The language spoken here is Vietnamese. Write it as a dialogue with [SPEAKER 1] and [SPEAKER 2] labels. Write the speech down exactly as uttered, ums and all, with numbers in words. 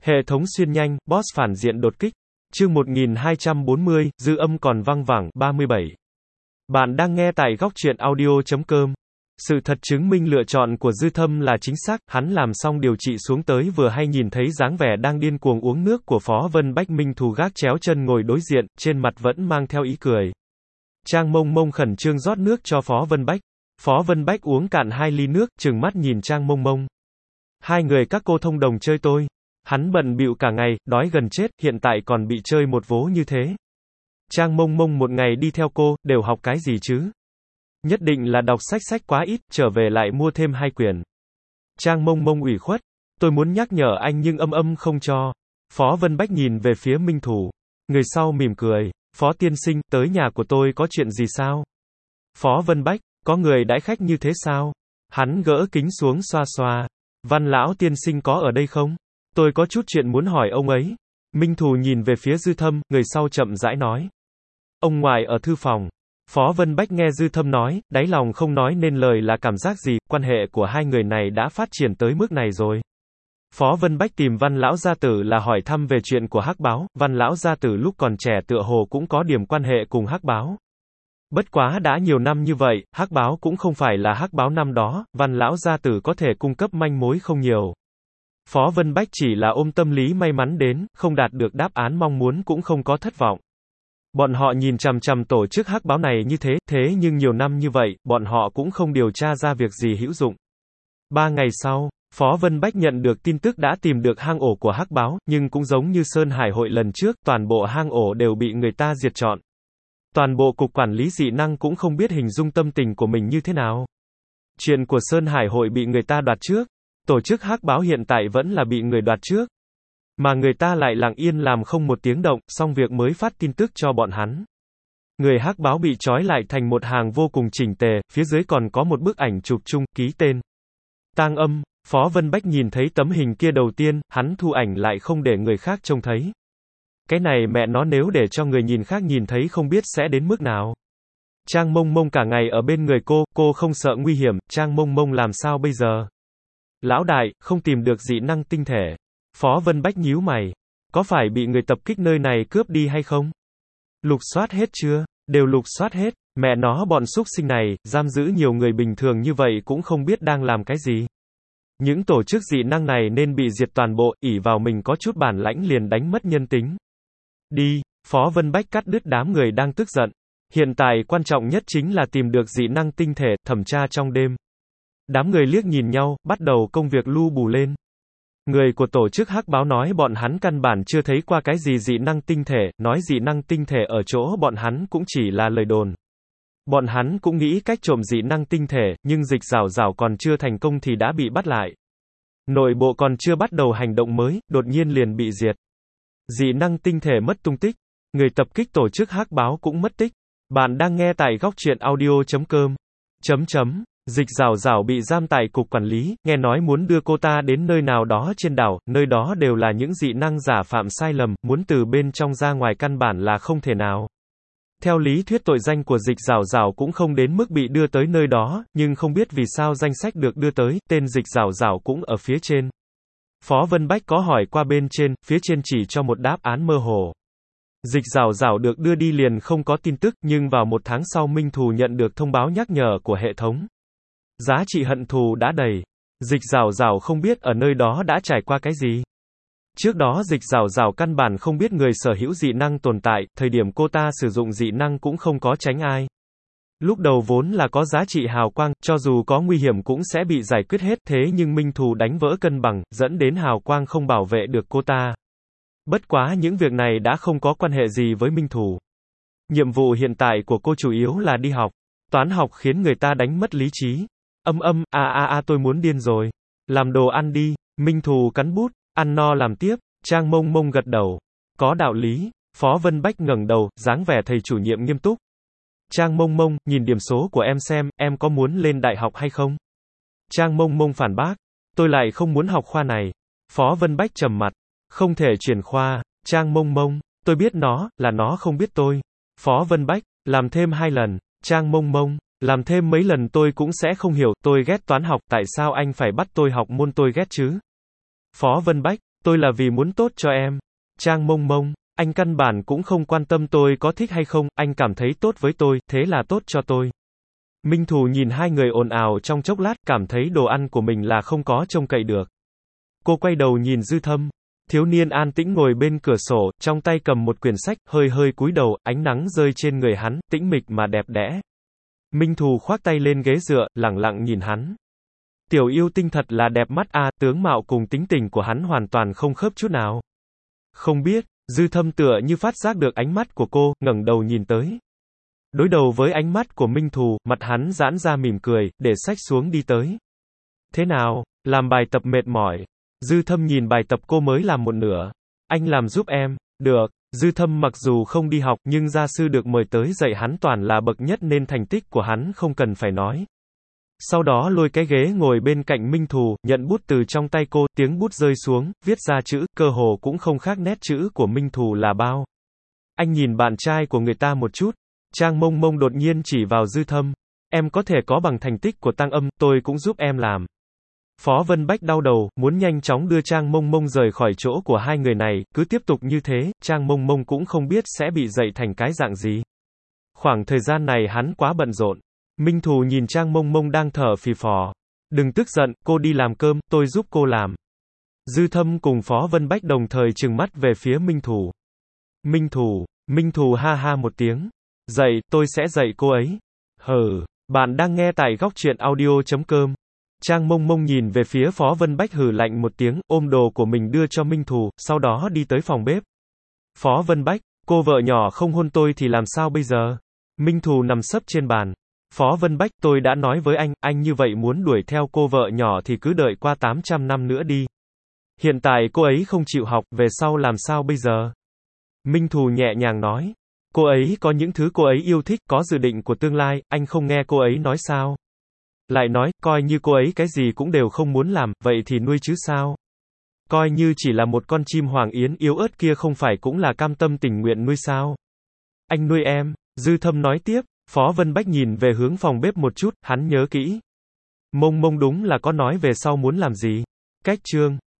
[SPEAKER 1] Hệ thống xuyên nhanh, boss phản diện đột kích. Chương một nghìn hai trăm bốn mươi, dư âm còn văng vẳng, ba mươi bảy. Bạn đang nghe tại góc truyện audio chấm com. Sự thật chứng minh lựa chọn của Dư Thâm là chính xác, hắn làm xong điều trị xuống tới vừa hay nhìn thấy dáng vẻ đang điên cuồng uống nước của Phó Vân Bách. Minh Thù gác chéo chân ngồi đối diện, trên mặt vẫn mang theo ý cười. Trang Mông Mông khẩn trương rót nước cho Phó Vân Bách. Phó Vân Bách uống cạn hai ly nước, trừng mắt nhìn Trang Mông Mông. Hai người các cô thông đồng chơi tôi. Hắn bận bịu cả ngày, đói gần chết, hiện tại còn bị chơi một vố như thế. Trang Mông Mông một ngày đi theo cô, đều học cái gì chứ? Nhất định là đọc sách sách quá ít, trở về lại mua thêm hai quyển. Trang Mông Mông ủy khuất. Tôi muốn nhắc nhở anh nhưng âm âm không cho. Phó Vân Bách nhìn về phía Minh Thù. Người sau mỉm cười. Phó tiên sinh, tới nhà của tôi có chuyện gì sao? Phó Vân Bách, có người đãi khách như thế sao? Hắn gỡ kính xuống xoa xoa. Văn lão tiên sinh có ở đây không? Tôi có chút chuyện muốn hỏi ông ấy. Minh Thù nhìn về phía Dư Thâm, người sau chậm rãi nói. Ông ngoại ở thư phòng. Phó Vân Bách nghe Dư Thâm nói, đáy lòng không nói nên lời là cảm giác gì, quan hệ của hai người này đã phát triển tới mức này rồi. Phó Vân Bách tìm Văn lão gia tử là hỏi thăm về chuyện của Hắc Báo, Văn lão gia tử lúc còn trẻ tựa hồ cũng có điểm quan hệ cùng Hắc Báo. Bất quá đã nhiều năm như vậy, Hắc Báo cũng không phải là Hắc Báo năm đó, Văn lão gia tử có thể cung cấp manh mối không nhiều. Phó Vân Bách chỉ là ôm tâm lý may mắn đến, không đạt được đáp án mong muốn cũng không có thất vọng. Bọn họ nhìn chằm chằm tổ chức Hắc Báo này như thế, thế nhưng nhiều năm như vậy, bọn họ cũng không điều tra ra việc gì hữu dụng. Ba ngày sau, Phó Vân Bách nhận được tin tức đã tìm được hang ổ của Hắc Báo, nhưng cũng giống như Sơn Hải hội lần trước, toàn bộ hang ổ đều bị người ta diệt trọn. Toàn bộ cục quản lý dị năng cũng không biết hình dung tâm tình của mình như thế nào. Chuyện của Sơn Hải hội bị người ta đoạt trước. Tổ chức Hắc Báo hiện tại vẫn là bị người đoạt trước. Mà người ta lại lặng yên làm không một tiếng động, xong việc mới phát tin tức cho bọn hắn. Người Hắc Báo bị trói lại thành một hàng vô cùng chỉnh tề, phía dưới còn có một bức ảnh chụp chung, ký tên. Tang Âm. Phó Vân Bách nhìn thấy tấm hình kia đầu tiên, hắn thu ảnh lại không để người khác trông thấy. Cái này mẹ nó nếu để cho người nhìn khác nhìn thấy không biết sẽ đến mức nào. Trang Mông Mông cả ngày ở bên người cô, cô không sợ nguy hiểm, Trang Mông Mông làm sao bây giờ? Lão đại, không tìm được dị năng tinh thể. Phó Vân Bách nhíu mày. Có phải bị người tập kích nơi này cướp đi hay không? Lục soát hết chưa? Đều lục soát hết. Mẹ nó bọn súc sinh này, giam giữ nhiều người bình thường như vậy cũng không biết đang làm cái gì. Những tổ chức dị năng này nên bị diệt toàn bộ, ỷ vào mình có chút bản lãnh liền đánh mất nhân tính. Đi, Phó Vân Bách cắt đứt đám người đang tức giận. Hiện tại quan trọng nhất chính là tìm được dị năng tinh thể, thẩm tra trong đêm. Đám người liếc nhìn nhau, bắt đầu công việc lu bù lên. Người của tổ chức Hắc Báo nói bọn hắn căn bản chưa thấy qua cái gì dị năng tinh thể, nói dị năng tinh thể ở chỗ bọn hắn cũng chỉ là lời đồn. Bọn hắn cũng nghĩ cách trộm dị năng tinh thể, nhưng Dịch Giảo Giảo còn chưa thành công thì đã bị bắt lại. Nội bộ còn chưa bắt đầu hành động mới, đột nhiên liền bị diệt. Dị năng tinh thể mất tung tích. Người tập kích tổ chức Hắc Báo cũng mất tích. Bạn đang nghe tại góc truyện audio chấm com. Chấm chấm. Dịch Giảo Giảo bị giam tại cục quản lý, nghe nói muốn đưa cô ta đến nơi nào đó trên đảo, nơi đó đều là những dị năng giả phạm sai lầm, muốn từ bên trong ra ngoài căn bản là không thể nào. Theo lý thuyết tội danh của Dịch Giảo Giảo cũng không đến mức bị đưa tới nơi đó, nhưng không biết vì sao danh sách được đưa tới, tên Dịch Giảo Giảo cũng ở phía trên. Phó Vân Bách có hỏi qua bên trên, phía trên chỉ cho một đáp án mơ hồ. Dịch Giảo Giảo được đưa đi liền không có tin tức, nhưng vào một tháng sau Minh Thù nhận được thông báo nhắc nhở của hệ thống. Giá trị hận thù đã đầy. Dịch Giảo Giảo không biết ở nơi đó đã trải qua cái gì. Trước đó Dịch Giảo Giảo căn bản không biết người sở hữu dị năng tồn tại, thời điểm cô ta sử dụng dị năng cũng không có tránh ai. Lúc đầu vốn là có giá trị hào quang, cho dù có nguy hiểm cũng sẽ bị giải quyết hết, thế nhưng Minh Thù đánh vỡ cân bằng, dẫn đến hào quang không bảo vệ được cô ta. Bất quá những việc này đã không có quan hệ gì với Minh Thù. Nhiệm vụ hiện tại của cô chủ yếu là đi học. Toán học khiến người ta đánh mất lý trí. Âm âm, a a a tôi muốn điên rồi. Làm đồ ăn đi. Minh Thù cắn bút, ăn no làm tiếp. Trang Mông Mông gật đầu. Có đạo lý. Phó Vân Bách ngẩng đầu, dáng vẻ thầy chủ nhiệm nghiêm túc. Trang Mông Mông, nhìn điểm số của em xem, em có muốn lên đại học hay không? Trang Mông Mông phản bác. Tôi lại không muốn học khoa này. Phó Vân Bách trầm mặt. Không thể chuyển khoa. Trang Mông Mông, tôi biết nó, là nó không biết tôi. Phó Vân Bách, làm thêm hai lần. Trang Mông Mông, làm thêm mấy lần tôi cũng sẽ không hiểu, tôi ghét toán học, tại sao anh phải bắt tôi học môn tôi ghét chứ? Phó Vân Bách, Tôi là vì muốn tốt cho em. Trang Mông Mông, anh căn bản cũng không quan tâm tôi có thích hay không, anh cảm thấy tốt với tôi, thế là tốt cho tôi. Minh Thù nhìn hai người ồn ào trong chốc lát, cảm thấy đồ ăn của mình là không có trông cậy được. Cô quay đầu nhìn Dư Thâm. Thiếu niên an tĩnh ngồi bên cửa sổ, trong tay cầm một quyển sách, hơi hơi cúi đầu, ánh nắng rơi trên người hắn, tĩnh mịch mà đẹp đẽ. Minh Thù khoác tay lên ghế dựa, lẳng lặng nhìn hắn. Tiểu yêu tinh thật là đẹp mắt a, à, tướng mạo cùng tính tình của hắn hoàn toàn không khớp chút nào. Không biết, Dư Thâm tựa như phát giác được ánh mắt của cô, ngẩng đầu nhìn tới. Đối đầu với ánh mắt của Minh Thù, mặt hắn giãn ra mỉm cười, để sách xuống đi tới. Thế nào, làm bài tập mệt mỏi? Dư Thâm nhìn bài tập cô mới làm một nửa. Anh làm giúp em. Được. Dư Thâm mặc dù không đi học, nhưng gia sư được mời tới dạy hắn toàn là bậc nhất nên thành tích của hắn không cần phải nói. Sau đó lôi cái ghế ngồi bên cạnh Minh Thù, nhận bút từ trong tay cô, tiếng bút rơi xuống, viết ra chữ, cơ hồ cũng không khác nét chữ của Minh Thù là bao. Anh nhìn bạn trai của người ta một chút. Trang Mông Mông đột nhiên chỉ vào Dư Thâm. Em có thể có bằng thành tích của Tăng Âm, tôi cũng giúp em làm. Phó Vân Bách đau đầu, muốn nhanh chóng đưa Trang Mông Mông rời khỏi chỗ của hai người này, cứ tiếp tục như thế, Trang Mông Mông cũng không biết sẽ bị dạy thành cái dạng gì. Khoảng thời gian này hắn quá bận rộn. Minh Thù nhìn Trang Mông Mông đang thở phì phò. Đừng tức giận, cô đi làm cơm, tôi giúp cô làm. Dư Thâm cùng Phó Vân Bách đồng thời trừng mắt về phía Minh Thù. Minh Thù, Minh Thù ha ha một tiếng. Dạy, tôi sẽ dạy cô ấy. Hừ, bạn đang nghe tại góc truyện audio chấm com. Trang Mông Mông nhìn về phía Phó Vân Bách hừ lạnh một tiếng, ôm đồ của mình đưa cho Minh Thù, sau đó đi tới phòng bếp. Phó Vân Bách, cô vợ nhỏ không hôn tôi thì làm sao bây giờ? Minh Thù nằm sấp trên bàn. Phó Vân Bách, tôi đã nói với anh, anh như vậy muốn đuổi theo cô vợ nhỏ thì cứ đợi qua tám trăm năm nữa đi. Hiện tại cô ấy không chịu học, về sau làm sao bây giờ? Minh Thù nhẹ nhàng nói. Cô ấy có những thứ cô ấy yêu thích, có dự định của tương lai, anh không nghe cô ấy nói sao? Lại nói, coi như cô ấy cái gì cũng đều không muốn làm, vậy thì nuôi chứ sao? Coi như chỉ là một con chim hoàng yến yếu ớt kia không phải cũng là cam tâm tình nguyện nuôi sao? Anh nuôi em, Dư Thâm nói tiếp. Phó Vân Bách nhìn về hướng phòng bếp một chút, hắn nhớ kỹ. Mông Mông đúng là có nói về sau muốn làm gì. Cách chương